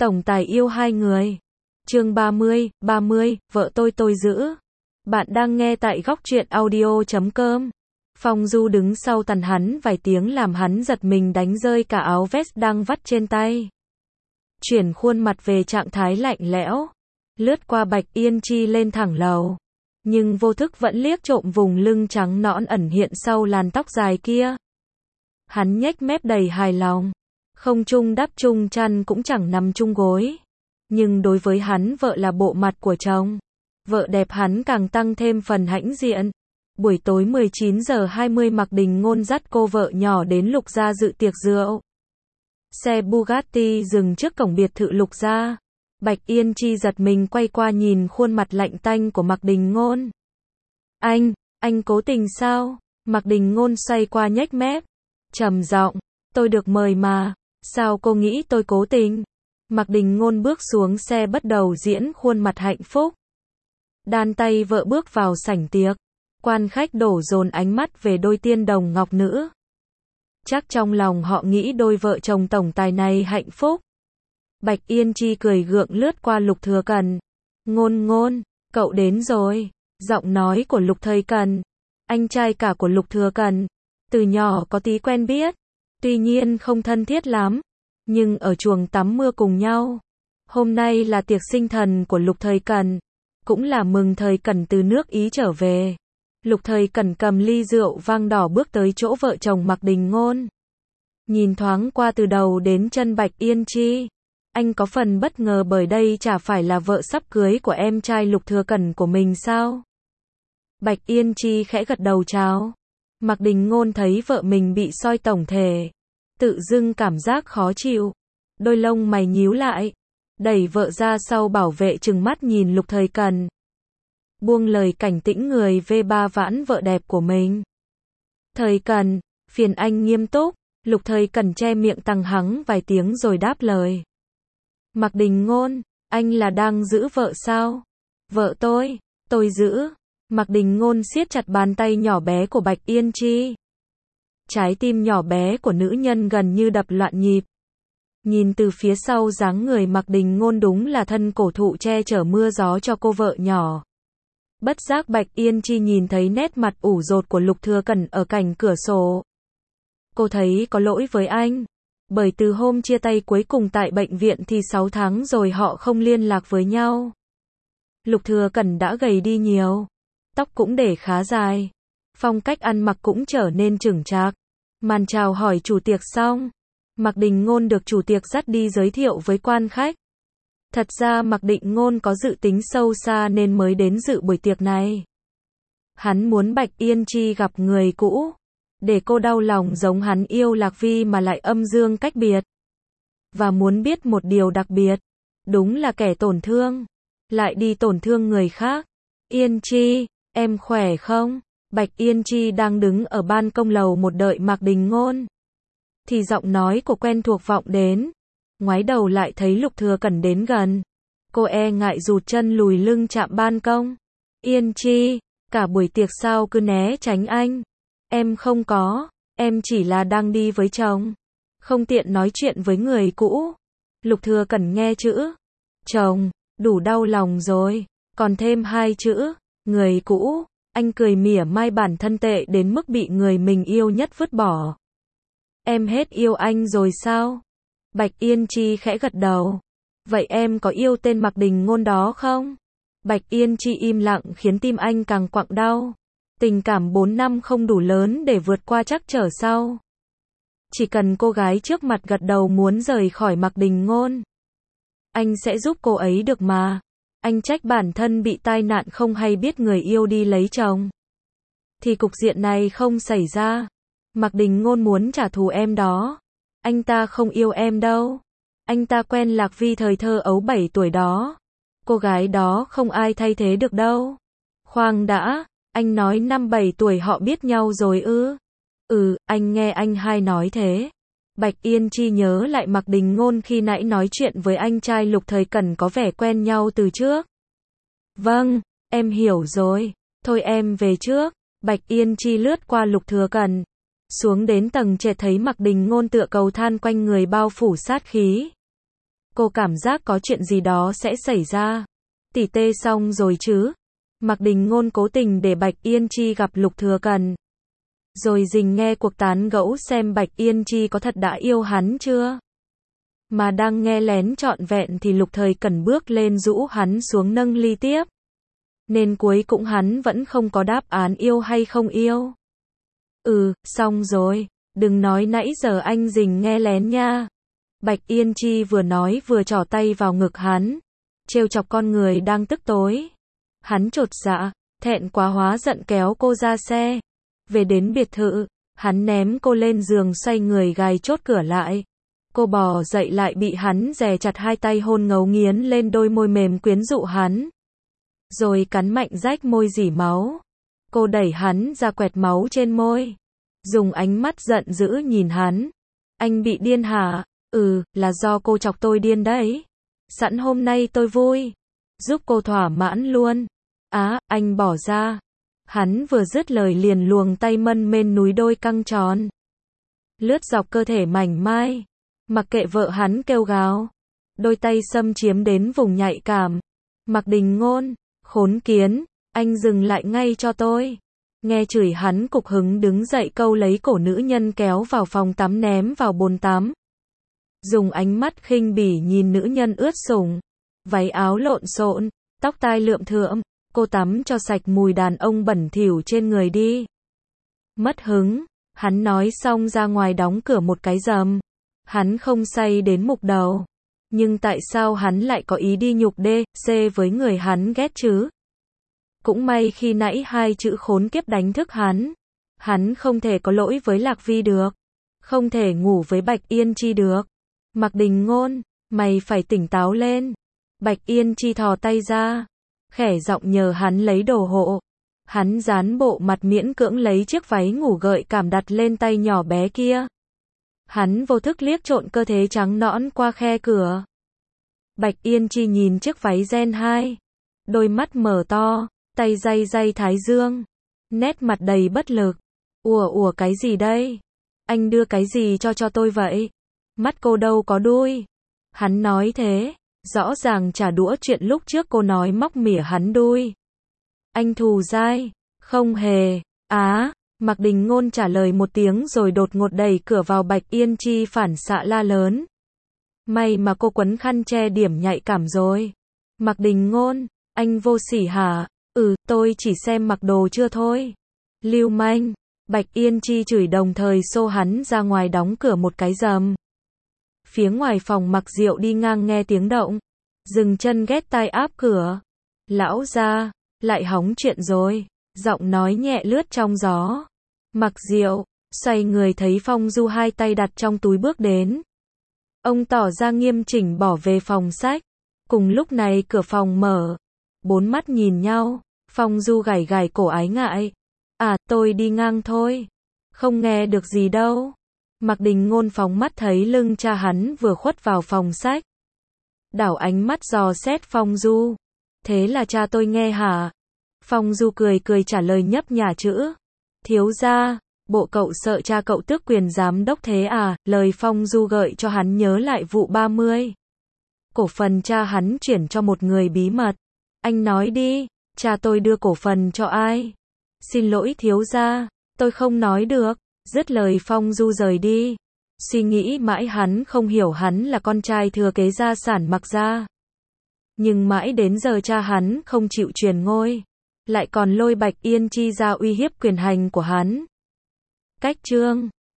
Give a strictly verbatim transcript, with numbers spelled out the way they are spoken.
Tổng tài yêu hai người. Chương ba mươi, ba mươi, vợ tôi tôi giữ. Bạn đang nghe tại góc truyện audio chấm com. Phong Du đứng sau tàn hắn vài tiếng làm hắn giật mình đánh rơi cả áo vest đang vắt trên tay. Chuyển khuôn mặt về trạng thái lạnh lẽo. Lướt qua Bạch Yên Chi lên thẳng lầu. Nhưng vô thức vẫn liếc trộm vùng lưng trắng nõn ẩn hiện sau làn tóc dài kia. Hắn nhếch mép đầy hài lòng. Không chung đắp chung chăn cũng chẳng nằm chung gối. Nhưng đối với hắn vợ là bộ mặt của chồng. Vợ đẹp hắn càng tăng thêm phần hãnh diện. Buổi tối mười chín giờ hai mươi Mạc Đình Ngôn dắt cô vợ nhỏ đến Lục Gia dự tiệc rượu. Xe Bugatti dừng trước cổng biệt thự Lục Gia. Bạch Yên Chi giật mình quay qua nhìn khuôn mặt lạnh tanh của Mạc Đình Ngôn. Anh, anh cố tình sao? Mạc Đình Ngôn xoay qua nhếch mép. Trầm giọng, tôi được mời mà. Sao cô nghĩ tôi cố tình? Mạc Đình Ngôn bước xuống xe bắt đầu diễn khuôn mặt hạnh phúc. Đan tay vợ bước vào sảnh tiệc. Quan khách đổ dồn ánh mắt về đôi tiên đồng ngọc nữ. Chắc trong lòng họ nghĩ đôi vợ chồng tổng tài này hạnh phúc. Bạch Yên Chi cười gượng lướt qua Lục Thừa Cần. Ngôn Ngôn, cậu đến rồi. Giọng nói của Lục Thời Cần, anh trai cả của Lục Thừa Cần, từ nhỏ có tí quen biết. Tuy nhiên không thân thiết lắm, nhưng ở chuồng tắm mưa cùng nhau. Hôm nay là tiệc sinh thần của Lục Thời Cần, cũng là mừng Thời Cần từ nước Ý trở về. Lục Thời Cần cầm ly rượu vang đỏ bước tới chỗ vợ chồng Mạc Đình Ngôn. Nhìn thoáng qua từ đầu đến chân Bạch Yên Chi. Anh có phần bất ngờ bởi đây chả phải là vợ sắp cưới của em trai Lục Thừa Cần của mình sao? Bạch Yên Chi khẽ gật đầu chào. Mạc Đình Ngôn thấy vợ mình bị soi tổng thể. Tự dưng cảm giác khó chịu. Đôi lông mày nhíu lại. Đẩy vợ ra sau bảo vệ trừng mắt nhìn Lục Thời Cần. Buông lời cảnh tĩnh người vê ba vãn vợ đẹp của mình. Thời Cần, phiền anh nghiêm túc. Lục Thời Cần che miệng tăng hắng vài tiếng rồi đáp lời. Mạc Đình Ngôn, anh là đang giữ vợ sao? Vợ tôi, tôi giữ. Mạc Đình Ngôn siết chặt bàn tay nhỏ bé của Bạch Yên Chi. Trái tim nhỏ bé của nữ nhân gần như đập loạn nhịp. Nhìn từ phía sau dáng người Mạc Đình Ngôn đúng là thân cổ thụ che chở mưa gió cho cô vợ nhỏ. Bất giác Bạch Yên Chi nhìn thấy nét mặt ủ rột của Lục Thừa Cần ở cạnh cửa sổ. Cô thấy có lỗi với anh. Bởi từ hôm chia tay cuối cùng tại bệnh viện thì sáu tháng rồi họ không liên lạc với nhau. Lục Thừa Cần đã gầy đi nhiều. Tóc cũng để khá dài. Phong cách ăn mặc cũng trở nên chững chạc. Màn chào hỏi chủ tiệc xong. Mạc Đình Ngôn được chủ tiệc dắt đi giới thiệu với quan khách. Thật ra Mạc Đình Ngôn có dự tính sâu xa nên mới đến dự buổi tiệc này. Hắn muốn Bạch Yên Chi gặp người cũ. Để cô đau lòng giống hắn yêu Lạc Vi mà lại âm dương cách biệt. Và muốn biết một điều đặc biệt. Đúng là kẻ tổn thương. Lại đi tổn thương người khác. Yên Chi, em khỏe không? Bạch Yên Chi đang đứng ở ban công lầu một đợi Mạc Đình Ngôn. Thì giọng nói của quen thuộc vọng đến. Ngoái đầu lại thấy Lục Thừa Cần đến gần. Cô e ngại rụt chân lùi lưng chạm ban công. Yên Chi, cả buổi tiệc sao cứ né tránh anh? Em không có, em chỉ là đang đi với chồng. Không tiện nói chuyện với người cũ. Lục Thừa Cần nghe chữ chồng, đủ đau lòng rồi. Còn thêm hai chữ, người cũ. Anh cười mỉa mai bản thân tệ đến mức bị người mình yêu nhất vứt bỏ. Em hết yêu anh rồi sao? Bạch Yên Chi khẽ gật đầu. Vậy em có yêu tên Mạc Đình Ngôn đó không? Bạch Yên Chi im lặng khiến tim anh càng quặn đau. Tình cảm bốn năm không đủ lớn để vượt qua trắc trở sau. Chỉ cần cô gái trước mặt gật đầu muốn rời khỏi Mạc Đình Ngôn. Anh sẽ giúp cô ấy được mà. Anh trách bản thân bị tai nạn không hay biết người yêu đi lấy chồng. Thì cục diện này không xảy ra. Mạc Đình Ngôn muốn trả thù em đó. Anh ta không yêu em đâu. Anh ta quen Lạc Vi thời thơ ấu bảy tuổi đó. Cô gái đó không ai thay thế được đâu. Khoan đã. Anh nói năm bảy tuổi họ biết nhau rồi ư? Ừ, anh nghe anh hai nói thế. Bạch Yên Chi nhớ lại Mạc Đình Ngôn khi nãy nói chuyện với anh trai Lục Thời Cần có vẻ quen nhau từ trước. Vâng, em hiểu rồi. Thôi em về trước. Bạch Yên Chi lướt qua Lục Thừa Cần. Xuống đến tầng trệt thấy Mạc Đình Ngôn tựa cầu than quanh người bao phủ sát khí. Cô cảm giác có chuyện gì đó sẽ xảy ra. Tỉ tê xong rồi chứ. Mạc Đình Ngôn cố tình để Bạch Yên Chi gặp Lục Thừa Cần. Rồi dình nghe cuộc tán gẫu xem Bạch Yên Chi có thật đã yêu hắn chưa. Mà đang nghe lén trọn vẹn thì Lục Thời Cần bước lên rũ hắn xuống nâng ly tiếp. Nên cuối cùng hắn vẫn không có đáp án yêu hay không yêu. Ừ, xong rồi, đừng nói nãy giờ anh dình nghe lén nha. Bạch Yên Chi vừa nói vừa trỏ tay vào ngực hắn, trêu chọc con người đang tức tối. Hắn chột dạ, thẹn quá hóa giận kéo cô ra xe. Về đến biệt thự, hắn ném cô lên giường xoay người gài chốt cửa lại. Cô bò dậy lại bị hắn dè chặt hai tay hôn ngấu nghiến lên đôi môi mềm quyến rũ hắn. Rồi cắn mạnh rách môi rỉ máu. Cô đẩy hắn ra quẹt máu trên môi. Dùng ánh mắt giận dữ nhìn hắn. Anh bị điên hả? Ừ, là do cô chọc tôi điên đấy. Sẵn hôm nay tôi vui. Giúp cô thỏa mãn luôn. Á, anh bỏ ra. Hắn vừa dứt lời liền luồng tay mân mên núi đôi căng tròn. Lướt dọc cơ thể mảnh mai. Mặc kệ vợ hắn kêu gào. Đôi tay xâm chiếm đến vùng nhạy cảm. Mạc Đình Ngôn, khốn kiến, anh dừng lại ngay cho tôi. Nghe chửi hắn cục hứng đứng dậy câu lấy cổ nữ nhân kéo vào phòng tắm ném vào bồn tắm. Dùng ánh mắt khinh bỉ nhìn nữ nhân ướt sũng, váy áo lộn xộn, tóc tai lượm thượm, cô tắm cho sạch mùi đàn ông bẩn thỉu trên người đi. Mất hứng, hắn nói xong ra ngoài đóng cửa một cái rầm. Hắn không say đến mục đầu. Nhưng tại sao hắn lại có ý đi nhục đê, xê với người hắn ghét chứ? Cũng may khi nãy hai chữ khốn kiếp đánh thức hắn. Hắn không thể có lỗi với Lạc Vi được. Không thể ngủ với Bạch Yên Chi được. Mạc Đình Ngôn, mày phải tỉnh táo lên. Bạch Yên Chi thò tay ra. Khẽ giọng nhờ hắn lấy đồ hộ. Hắn dán bộ mặt miễn cưỡng lấy chiếc váy ngủ gợi cảm đặt lên tay nhỏ bé kia. Hắn vô thức liếc trộn cơ thể trắng nõn qua khe cửa. Bạch Yên Chi nhìn chiếc váy gen hai. Đôi mắt mở to, tay day day thái dương. Nét mặt đầy bất lực. Ủa ủa cái gì đây? Anh đưa cái gì cho cho tôi vậy? Mắt cô đâu có đuôi. Hắn nói thế, rõ ràng trả đũa chuyện lúc trước cô nói móc mỉa hắn đuôi. Anh thù dai, không hề, á, Mạc Đình Ngôn trả lời một tiếng rồi đột ngột đẩy cửa vào. Bạch Yên Chi phản xạ la lớn. May mà cô quấn khăn che điểm nhạy cảm rồi. Mạc Đình Ngôn, anh vô sỉ hả? Ừ, tôi chỉ xem mặc đồ chưa thôi. Lưu manh, Bạch Yên Chi chửi đồng thời xô hắn ra ngoài đóng cửa một cái rầm. Phía ngoài phòng Mạc Diệu đi ngang nghe tiếng động. Dừng chân ghét tai áp cửa. Lão gia, lại hóng chuyện rồi. Giọng nói nhẹ lướt trong gió. Mạc Diệu, xoay người thấy Phong Du hai tay đặt trong túi bước đến. Ông tỏ ra nghiêm chỉnh bỏ về phòng sách. Cùng lúc này cửa phòng mở. Bốn mắt nhìn nhau. Phong Du gảy gảy cổ ái ngại. À, tôi đi ngang thôi. Không nghe được gì đâu. Mạc Đình Ngôn phóng mắt thấy lưng cha hắn vừa khuất vào phòng sách. Đảo ánh mắt dò xét Phong Du. Thế là cha tôi nghe hả? Phong Du cười cười trả lời nhấp nhả chữ. Thiếu gia, bộ cậu sợ cha cậu tước quyền giám đốc thế à? Lời Phong Du gợi cho hắn nhớ lại vụ ba mươi. Cổ phần cha hắn chuyển cho một người bí mật. Anh nói đi, cha tôi đưa cổ phần cho ai? Xin lỗi thiếu gia, tôi không nói được. Dứt lời Phong Du rời đi. Suy nghĩ mãi hắn không hiểu hắn là con trai thừa kế gia sản Mạc gia. Nhưng mãi đến giờ cha hắn không chịu truyền ngôi. Lại còn lôi Bạch Yên Chi ra uy hiếp quyền hành của hắn. Cách chương